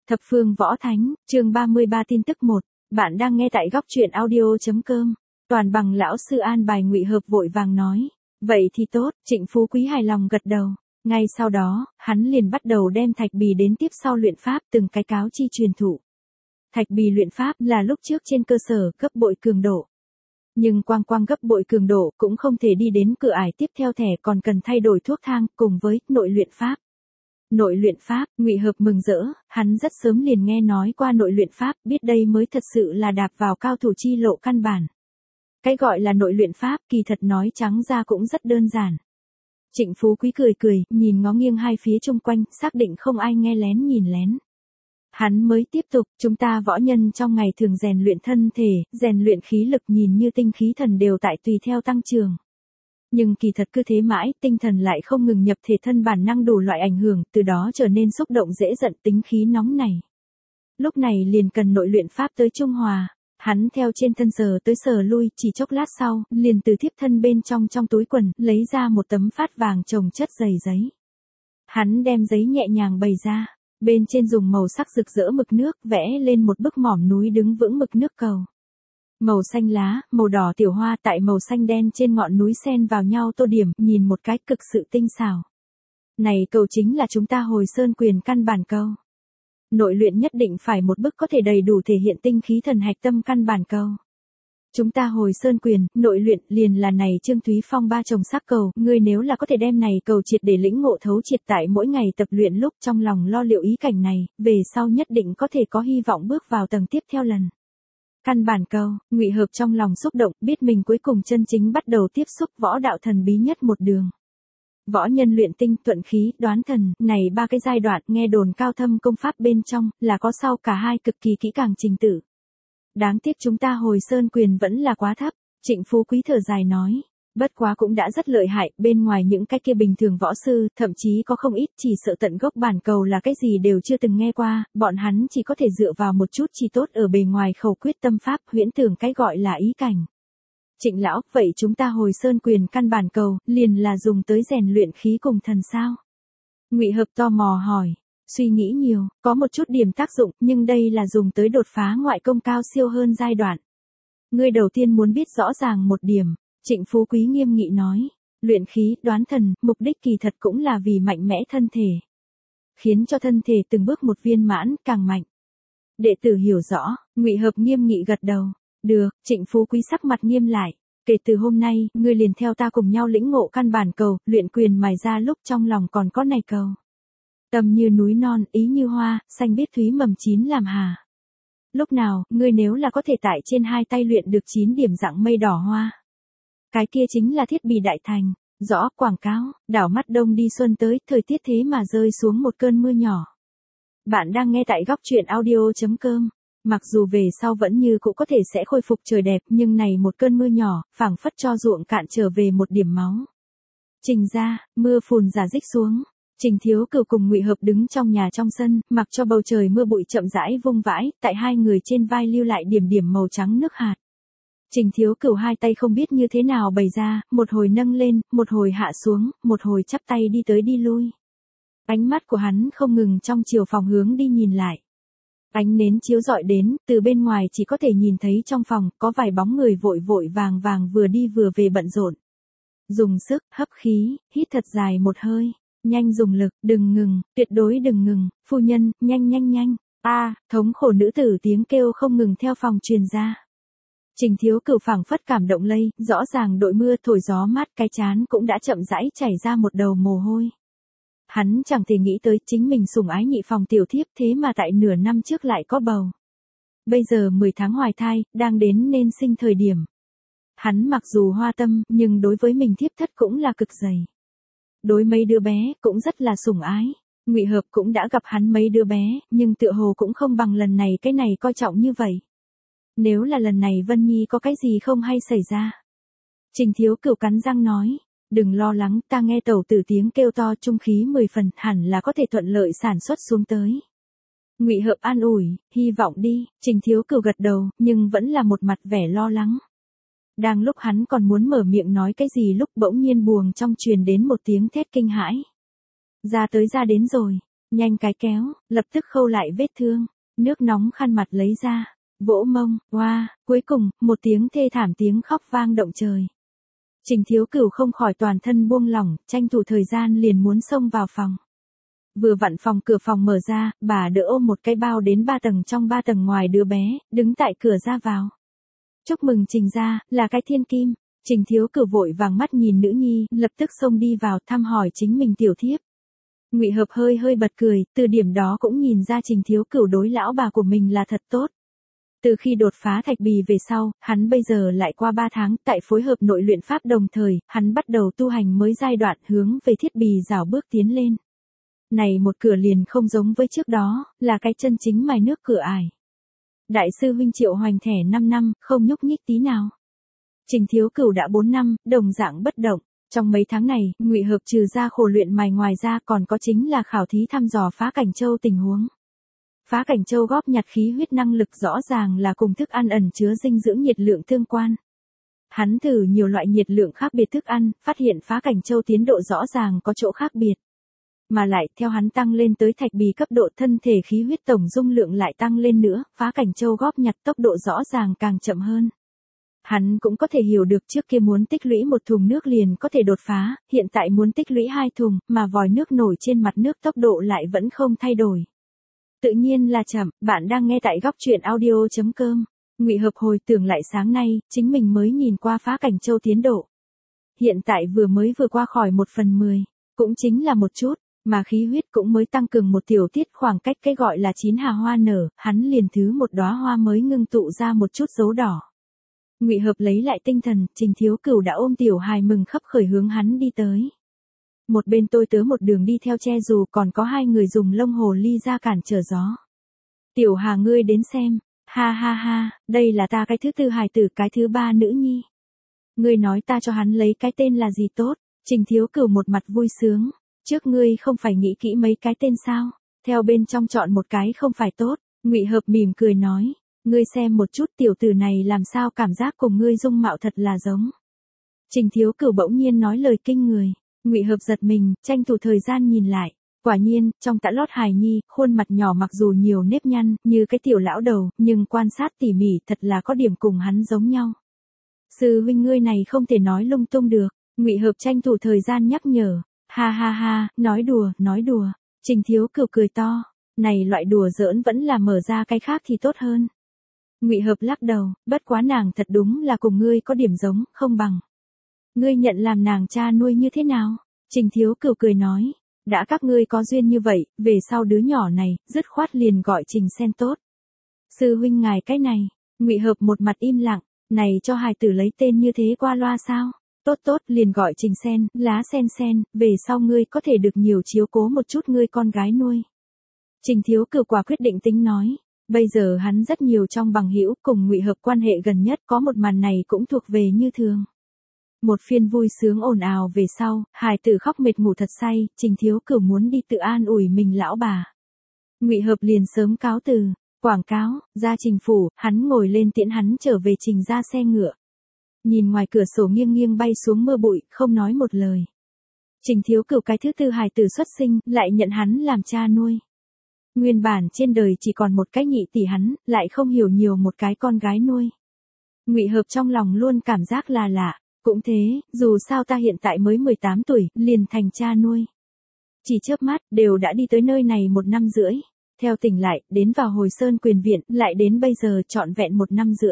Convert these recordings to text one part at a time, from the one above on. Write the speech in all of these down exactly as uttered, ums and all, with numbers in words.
Thập phương võ thánh, chương ba mươi ba tin tức một. Bạn đang nghe tại góc truyện audio.com. Toàn bằng lão sư an bài Ngụy Hợp vội vàng nói. Vậy thì tốt, Trịnh Phú Quý hài lòng gật đầu. Ngay sau đó, hắn liền bắt đầu đem thạch bì đến tiếp sau luyện pháp từng cái cáo chi truyền thụ. Thạch bì luyện pháp là lúc trước trên cơ sở gấp bội cường độ. Nhưng quang quang gấp bội cường độ cũng không thể đi đến cửa ải tiếp theo thẻ, còn cần thay đổi thuốc thang cùng với nội luyện pháp. Nội luyện pháp, Ngụy Hợp mừng rỡ, hắn rất sớm liền nghe nói qua nội luyện pháp, biết đây mới thật sự là đạp vào cao thủ chi lộ căn bản. Cái gọi là nội luyện pháp kỳ thật nói trắng ra cũng rất đơn giản. Trịnh Phú Quý cười cười, nhìn ngó nghiêng hai phía chung quanh, xác định không ai nghe lén nhìn lén. Hắn mới tiếp tục, chúng ta võ nhân trong ngày thường rèn luyện thân thể, rèn luyện khí lực, nhìn như tinh khí thần đều tại tùy theo tăng trưởng. Nhưng kỳ thật cứ thế mãi, tinh thần lại không ngừng nhập thể, thân bản năng đủ loại ảnh hưởng, từ đó trở nên xúc động dễ giận, tính khí nóng này. Lúc này liền cần nội luyện pháp tới trung hòa. Hắn theo trên thân sờ tới sờ lui, chỉ chốc lát sau, liền từ thiếp thân bên trong trong túi quần, lấy ra một tấm phát vàng chồng chất dày giấy. Hắn đem giấy nhẹ nhàng bày ra, bên trên dùng màu sắc rực rỡ mực nước, vẽ lên một bức mỏm núi đứng vững mực nước cầu. Màu xanh lá, màu đỏ tiểu hoa tại màu xanh đen trên ngọn núi xen vào nhau tô điểm, nhìn một cái cực sự tinh xảo. Này cầu chính là chúng ta Hồi Sơn Quyền căn bản câu. Nội luyện nhất định phải một bức có thể đầy đủ thể hiện tinh khí thần hạch tâm căn bản câu. Chúng ta Hồi Sơn Quyền, nội luyện liền là này Trương Thúy Phong ba chồng sắc cầu, ngươi nếu là có thể đem này cầu triệt để lĩnh ngộ thấu triệt tại mỗi ngày tập luyện lúc trong lòng lo liệu ý cảnh này, về sau nhất định có thể có hy vọng bước vào tầng tiếp theo lần. Căn bản câu, Ngụy Hợp trong lòng xúc động, biết mình cuối cùng chân chính bắt đầu tiếp xúc võ đạo thần bí nhất một đường. Võ nhân luyện tinh, tuận khí, đoán thần, này ba cái giai đoạn nghe đồn cao thâm công pháp bên trong, là có sau cả hai cực kỳ kỹ càng trình tự. Đáng tiếc chúng ta Hồi Sơn Quyền vẫn là quá thấp, Trịnh Phú Quý thở dài nói. Bất quá cũng đã rất lợi hại, bên ngoài những cái kia bình thường võ sư, thậm chí có không ít chỉ sợ tận gốc bản cầu là cái gì đều chưa từng nghe qua, bọn hắn chỉ có thể dựa vào một chút chi tốt ở bề ngoài khẩu quyết tâm pháp, huyễn tưởng cái gọi là ý cảnh. Trịnh lão, vậy chúng ta Hồi Sơn Quyền căn bản cầu, liền là dùng tới rèn luyện khí cùng thần sao? Ngụy Hợp tò mò hỏi, suy nghĩ nhiều, có một chút điểm tác dụng, nhưng đây là dùng tới đột phá ngoại công cao siêu hơn giai đoạn. Ngươi đầu tiên muốn biết rõ ràng một điểm. Trịnh Phú Quý nghiêm nghị nói, luyện khí, đoán thần, mục đích kỳ thật cũng là vì mạnh mẽ thân thể. Khiến cho thân thể từng bước một viên mãn, càng mạnh. Đệ tử hiểu rõ, Ngụy Hợp nghiêm nghị gật đầu. Được, Trịnh Phú Quý sắc mặt nghiêm lại. Kể từ hôm nay, ngươi liền theo ta cùng nhau lĩnh ngộ căn bản cầu, luyện quyền mài ra lúc trong lòng còn có này cầu. Tâm như núi non, ý như hoa, xanh biết thúy mầm chín làm hà. Lúc nào, ngươi nếu là có thể tại trên hai tay luyện được chín điểm dạng mây đỏ hoa. Cái kia chính là thiết bị đại thành. Rõ, quảng cáo, đảo mắt đông đi xuân tới, thời tiết thế mà rơi xuống một cơn mưa nhỏ. Bạn đang nghe tại góc truyện audio.com. Mặc dù về sau vẫn như cũ có thể sẽ khôi phục trời đẹp, nhưng này một cơn mưa nhỏ, phảng phất cho ruộng cạn trở về một điểm máu. Trình ra, mưa phùn rả rích xuống. Trình Thiếu Cửu cùng Ngụy Hợp đứng trong nhà trong sân, mặc cho bầu trời mưa bụi chậm rãi vung vãi, tại hai người trên vai lưu lại điểm điểm màu trắng nước hạt. Trình Thiếu Cửu hai tay không biết như thế nào bày ra, một hồi nâng lên, một hồi hạ xuống, một hồi chắp tay đi tới đi lui. Ánh mắt của hắn không ngừng trong chiều phòng hướng đi nhìn lại. Ánh nến chiếu rọi đến, từ bên ngoài chỉ có thể nhìn thấy trong phòng, có vài bóng người vội vội vàng vàng vừa đi vừa về bận rộn. Dùng sức, hấp khí, hít thật dài một hơi, nhanh dùng lực, đừng ngừng, tuyệt đối đừng ngừng, phu nhân, nhanh nhanh nhanh, a, thống khổ nữ tử tiếng kêu không ngừng theo phòng truyền ra. Trình Thiếu Cửu phảng phất cảm động lây, rõ ràng đội mưa thổi gió mát, cái trán cũng đã chậm rãi chảy ra một đầu mồ hôi. Hắn chẳng thể nghĩ tới chính mình sủng ái nhị phòng tiểu thiếp thế mà tại nửa năm trước lại có bầu. Bây giờ mười tháng hoài thai, đang đến nên sinh thời điểm. Hắn mặc dù hoa tâm, nhưng đối với mình thiếp thất cũng là cực dày. Đối mấy đứa bé, cũng rất là sủng ái. Ngụy Hợp cũng đã gặp hắn mấy đứa bé, nhưng tựa hồ cũng không bằng lần này cái này coi trọng như vậy. Nếu là lần này Vân Nhi có cái gì không hay xảy ra. Trình Thiếu Cửu cắn răng nói, đừng lo lắng, ta nghe tẩu tử tiếng kêu to trung khí mười phần, hẳn là có thể thuận lợi sản xuất xuống tới. Ngụy Hợp an ủi, hy vọng đi, Trình Thiếu Cửu gật đầu, nhưng vẫn là một mặt vẻ lo lắng. Đang lúc hắn còn muốn mở miệng nói cái gì lúc bỗng nhiên buồng trong truyền đến một tiếng thét kinh hãi. Ra tới ra đến rồi. Nhanh cái kéo, lập tức khâu lại vết thương. Nước nóng khăn mặt lấy ra. Vỗ mông, oa, wow, cuối cùng, một tiếng thê thảm tiếng khóc vang động trời. Trình Thiếu Cửu không khỏi toàn thân buông lỏng, tranh thủ thời gian liền muốn xông vào phòng. Vừa vặn phòng cửa phòng mở ra, bà đỡ ôm một cái bao đến ba tầng trong ba tầng ngoài đứa bé, đứng tại cửa ra vào. Chúc mừng Trình gia, là cái thiên kim. Trình Thiếu Cửu vội vàng mắt nhìn nữ nhi, lập tức xông đi vào thăm hỏi chính mình tiểu thiếp. Ngụy Hợp hơi hơi bật cười, từ điểm đó cũng nhìn ra Trình Thiếu Cửu đối lão bà của mình là thật tốt. Từ khi đột phá thạch bì về sau, hắn bây giờ lại qua ba tháng, tại phối hợp nội luyện pháp đồng thời, hắn bắt đầu tu hành mới giai đoạn hướng về thiết bì rảo bước tiến lên. Này một cửa liền không giống với trước đó, là cái chân chính mài nước cửa ải. Đại sư huynh Triệu Hoành thẻ năm năm, không nhúc nhích tí nào. Trình Thiếu Cửu đã bốn năm, đồng dạng bất động. Trong mấy tháng này, Ngụy Hợp trừ ra khổ luyện mài ngoài ra còn có chính là khảo thí thăm dò Phá Cảnh Châu tình huống. Phá Cảnh Châu góp nhặt khí huyết năng lực rõ ràng là cùng thức ăn ẩn chứa dinh dưỡng nhiệt lượng tương quan. Hắn thử nhiều loại nhiệt lượng khác biệt thức ăn, phát hiện Phá Cảnh Châu tiến độ rõ ràng có chỗ khác biệt. Mà lại, theo hắn tăng lên tới thạch bì cấp độ thân thể khí huyết tổng dung lượng lại tăng lên nữa, Phá Cảnh Châu góp nhặt tốc độ rõ ràng càng chậm hơn. Hắn cũng có thể hiểu được trước kia muốn tích lũy một thùng nước liền có thể đột phá, hiện tại muốn tích lũy hai thùng, mà vòi nước nổi trên mặt nước tốc độ lại vẫn không thay đổi. Tự nhiên là chậm, bạn đang nghe tại góc truyện audio chấm com. Ngụy Hợp hồi tưởng lại sáng nay, chính mình mới nhìn qua Phá Cảnh Châu tiến độ. Hiện tại vừa mới vừa qua khỏi một phần mười, cũng chính là một chút, mà khí huyết cũng mới tăng cường một tiểu tiết khoảng cách cái gọi là chín hà hoa nở, hắn liền thứ một đóa hoa mới ngưng tụ ra một chút dấu đỏ. Ngụy Hợp lấy lại tinh thần, Trình Thiếu Cửu đã ôm tiểu hài mừng khấp khởi hướng hắn đi tới. Một bên tôi tớ một đường đi theo che dù còn có hai người dùng lông hồ ly ra cản trở gió. Tiểu Hà ngươi đến xem, ha ha ha, đây là ta cái thứ tư hài tử cái thứ ba nữ nhi. Ngươi nói ta cho hắn lấy cái tên là gì tốt, Trình Thiếu Cửu một mặt vui sướng, trước ngươi không phải nghĩ kỹ mấy cái tên sao, theo bên trong chọn một cái không phải tốt, Ngụy Hợp mỉm cười nói. Ngươi xem một chút tiểu tử này làm sao cảm giác cùng ngươi dung mạo thật là giống. Trình Thiếu Cửu bỗng nhiên nói lời kinh người, Ngụy Hợp giật mình, tranh thủ thời gian nhìn lại, quả nhiên, trong tã lót hài nhi, khuôn mặt nhỏ mặc dù nhiều nếp nhăn, như cái tiểu lão đầu, nhưng quan sát tỉ mỉ thật là có điểm cùng hắn giống nhau. Sư huynh ngươi này không thể nói lung tung được, Ngụy Hợp tranh thủ thời gian nhắc nhở, ha ha ha, nói đùa, nói đùa, Trình Thiếu Cửu cười to, này loại đùa giỡn vẫn là mở ra cái khác thì tốt hơn. Ngụy Hợp lắc đầu, bất quá nàng thật đúng là cùng ngươi có điểm giống, không bằng. Ngươi nhận làm nàng cha nuôi như thế nào? Trình Thiếu Cửu cười nói, đã các ngươi có duyên như vậy, về sau đứa nhỏ này, dứt khoát liền gọi Trình Sen tốt. Sư huynh ngài cái này, Ngụy Hợp một mặt im lặng, này cho hài tử lấy tên như thế qua loa sao? Tốt tốt liền gọi Trình Sen, lá sen sen, về sau ngươi có thể được nhiều chiếu cố một chút ngươi con gái nuôi. Trình Thiếu Cửu quả quyết định tính nói. Bây giờ hắn rất nhiều trong bằng hữu cùng Ngụy Hợp quan hệ gần nhất có một màn này cũng thuộc về như thường. Một phiên vui sướng ồn ào về sau, hài tử khóc mệt ngủ thật say, Trình Thiếu Cửu muốn đi tự an ủi mình lão bà. Ngụy Hợp liền sớm cáo từ, quảng cáo, ra Trình phủ, hắn ngồi lên tiễn hắn trở về Trình ra xe ngựa. Nhìn ngoài cửa sổ nghiêng nghiêng bay xuống mưa bụi, không nói một lời. Trình Thiếu Cửu cái thứ tư hài tử xuất sinh, lại nhận hắn làm cha nuôi. Nguyên bản trên đời chỉ còn một cái nhị tỷ hắn, lại không hiểu nhiều một cái con gái nuôi. Ngụy Hợp trong lòng luôn cảm giác là lạ, cũng thế, dù sao ta hiện tại mới mười tám tuổi, liền thành cha nuôi. Chỉ chớp mắt, đều đã đi tới nơi này một năm rưỡi. Theo tỉnh lại, đến vào Hồi Sơn Quyền Viện, lại đến bây giờ trọn vẹn một năm rưỡi.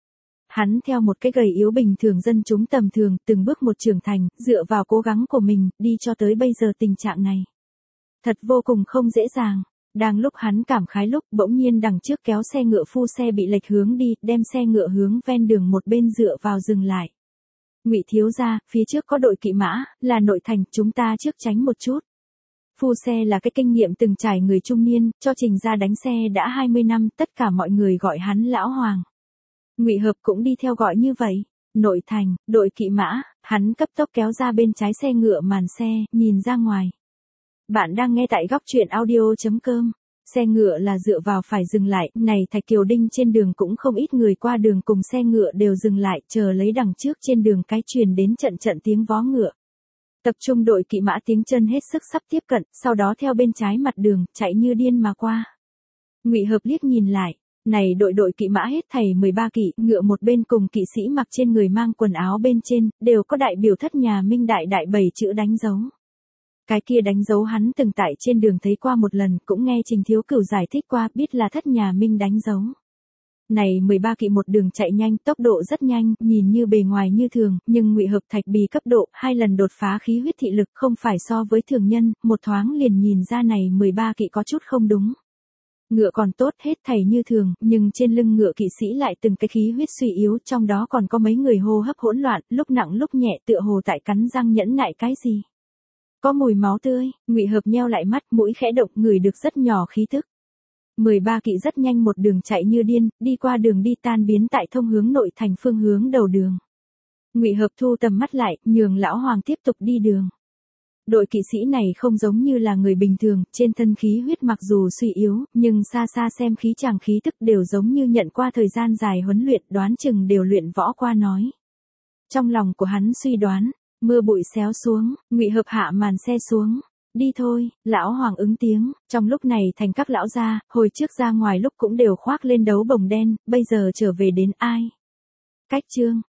Hắn theo một cái gầy yếu bình thường dân chúng tầm thường, từng bước một trưởng thành, dựa vào cố gắng của mình, đi cho tới bây giờ tình trạng này. Thật vô cùng không dễ dàng. Đang lúc hắn cảm khái lúc, bỗng nhiên đằng trước kéo xe ngựa phu xe bị lệch hướng đi, đem xe ngựa hướng ven đường một bên dựa vào dừng lại. Ngụy thiếu gia, phía trước có đội kỵ mã, là nội thành, chúng ta trước tránh một chút. Phu xe là cái kinh nghiệm từng trải người trung niên, cho Trình ra đánh xe đã hai mươi năm, tất cả mọi người gọi hắn lão hoàng. Ngụy Hợp cũng đi theo gọi như vậy. Nội thành, đội kỵ mã, hắn cấp tốc kéo ra bên trái xe ngựa màn xe, nhìn ra ngoài. Bạn đang nghe tại góc truyện audio chấm com. Xe ngựa là dựa vào phải dừng lại, này Thạch Kiều Đinh trên đường cũng không ít người qua đường cùng xe ngựa đều dừng lại, chờ lấy đằng trước trên đường cái truyền đến trận trận tiếng vó ngựa. Tập trung đội kỵ mã tiếng chân hết sức sắp tiếp cận, sau đó theo bên trái mặt đường, chạy như điên mà qua. Ngụy Hợp liếc nhìn lại, này đội đội kỵ mã hết thảy mười ba kỵ, ngựa một bên cùng kỵ sĩ mặc trên người mang quần áo bên trên, đều có đại biểu thất nhà Minh đại đại bảy chữ đánh dấu. Cái kia đánh dấu hắn từng tại trên đường thấy qua một lần, cũng nghe Trình Thiếu Cửu giải thích qua, biết là thất nhà Minh đánh dấu. Này mười ba kỵ một đường chạy nhanh, tốc độ rất nhanh, nhìn như bề ngoài như thường, nhưng Ngụy Hợp thạch bì cấp độ, hai lần đột phá khí huyết thị lực không phải so với thường nhân, một thoáng liền nhìn ra này mười ba kỵ có chút không đúng. Ngựa còn tốt hết thảy như thường, nhưng trên lưng ngựa kỵ sĩ lại từng cái khí huyết suy yếu, trong đó còn có mấy người hô hấp hỗn loạn, lúc nặng lúc nhẹ tựa hồ tại cắn răng nhẫn nại cái gì. Có mùi máu tươi, Ngụy Hợp nheo lại mắt, mũi khẽ động, ngửi được rất nhỏ khí tức. mười ba kỵ rất nhanh một đường chạy như điên, đi qua đường đi tan biến tại thông hướng nội thành phương hướng đầu đường. Ngụy Hợp thu tầm mắt lại, nhường lão hoàng tiếp tục đi đường. Đội kỵ sĩ này không giống như là người bình thường, trên thân khí huyết mặc dù suy yếu, nhưng xa xa xem khí chàng khí tức đều giống như nhận qua thời gian dài huấn luyện, đoán chừng đều luyện võ qua nói. Trong lòng của hắn suy đoán, mưa bụi xéo xuống, Ngụy Hợp hạ màn xe xuống. Đi thôi, lão hoàng ứng tiếng, trong lúc này thành các lão gia, hồi trước ra ngoài lúc cũng đều khoác lên đấu bồng đen, bây giờ trở về đến ai. Cách chương.